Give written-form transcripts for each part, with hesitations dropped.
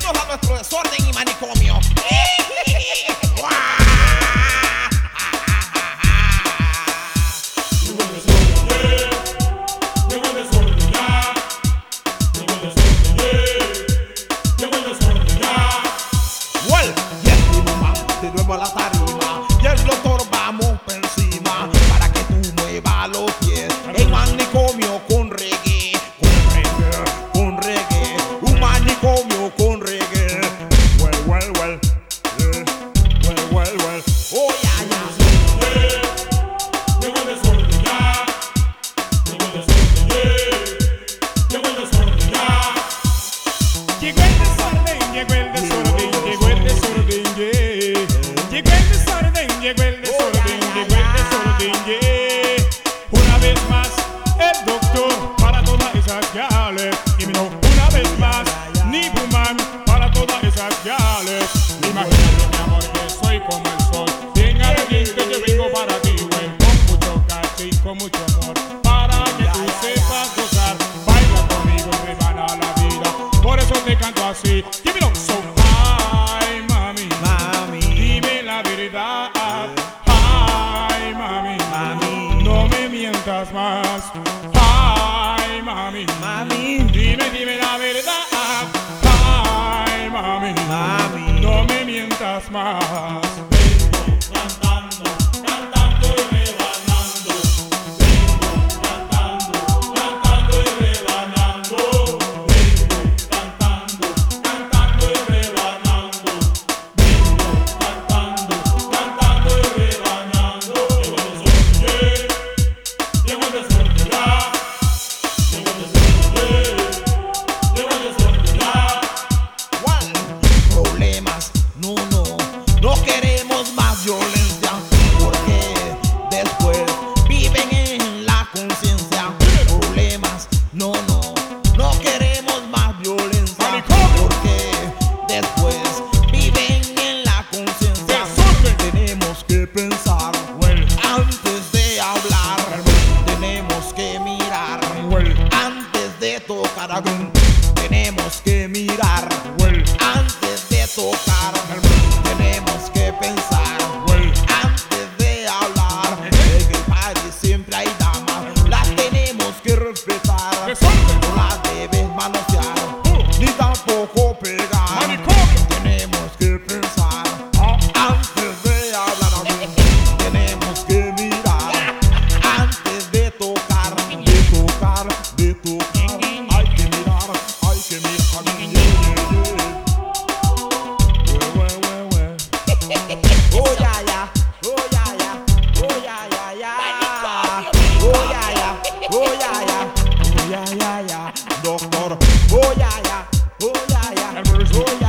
Bienvenidos a nuestro desorden y manicomio. Te duermo a la tarima y el doctor vamos por encima para que tú muevas los pies. El manicomio con reggae, con reggae, un manicomio con reggae. Well, oh yeah. Llegó el desorden ya, llegó el desorden llegó el desorden ya. Llegó el desorden, llegó el desorden, llegó el desorden, llegó el desorden, llegó el desorden, llegó el desorden, Una vez más, el doctor para todas esas gales. Y vino una vez más, Nibuman para todas esas gales. Imagínate, mi amor, que soy como el sol, bien ardiente, yo vengo para ti, güey, con mucho caché y con mucho amor, para que tú sepas gozar. Baila conmigo y rebana la vida, por eso te canto así. Give it up, so hi, mami, dime la verdad. Hi, mami, no me mientas más. Hi, mami, dime la verdad. Hi, mami, no me mientas más. Vengo cantando, cantando y rebanando. Vengo cantando, cantando y rebanando. Vengo cantando, cantando y rebanando. Vengo cantando, cantando y rebanando. Llegó el desorden ya, llegó el desorden, llegó el desorden ya. Problemas, no queremos más violencia, porque después viven en la conciencia. Problemas, no queremos más violencia, porque después viven en la conciencia. Tenemos que pensar antes de hablar, tenemos que mirar antes de tocar, tenemos que mirar antes de tocar, tenemos que pensar antes de hablar. En el party siempre hay damas, las tenemos que respetar, no las debes manosear ni tampoco pegar. Tenemos que pensar antes de hablar, tenemos que mirar antes de tocar, de tocar. Hay que mirar, hay que mirar. Oh yeah, oh yeah, oh yeah. Oh yeah, oh yeah, doctor. Oh yeah, oh yeah, oh yeah. Oh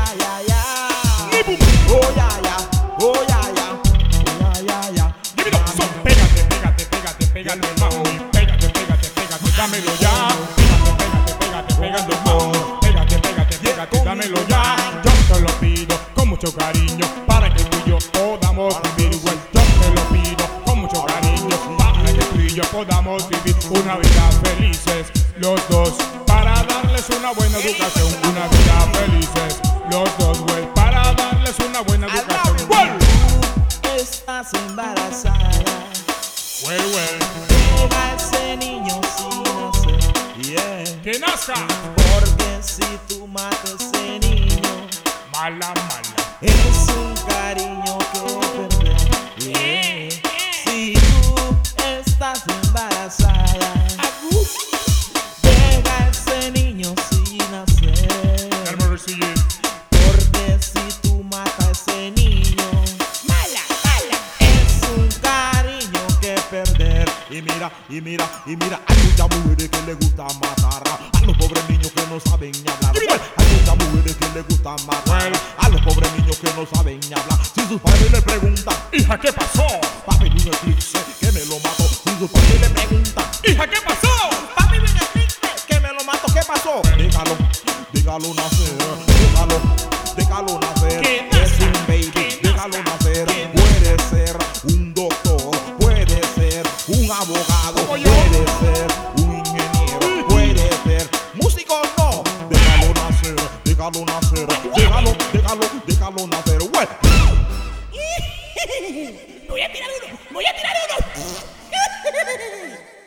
yeah. Give it up, so pégate, mami, pégate, dámelo ya. Pégate, mami, pégate, dámelo ya. Yo te lo pido con mucho cariño, para que tú y yo podamos vivir, güey. Yo te lo pido con mucho cariño, para que tú y yo podamos vivir una vida felices, los dos, para darles una buena educación. Una vida felices, los dos, güey, para darles una buena educación. Tú estás embarazada, Well. deja ese niño sin nacer, Que nazca, porque si tú matas ese niño, mala. es un cariño que perder. Si tú estás embarazada, deja ese niño sin nacer, porque si tú matas ese niño, es un cariño que perder. Y mira, hay muchas mujeres que le gusta matar a los pobres niños que no saben ni hablar. Hay muchas mujeres que le gusta matar a los pobres niños que no saben ni hablar. Si sus padres le preguntan, Hija, ¿qué pasó? papi, vi un eclipse que me lo mató. Si sus padres le preguntan, Hija, ¿qué pasó? papi, vi un eclipse que me lo mató, ¿qué pasó? Déjalo nacer, déjalo nacer. Que Es un nazca, baby, que déjalo nazca, nacer. que Puede ser un doctor, puede ser un abogado, Como yo. puede ser un ingeniero, puede ser músico, no. Déjalo nacer, déjalo nacer. déjalo nacer. Well. Voy a tirar uno.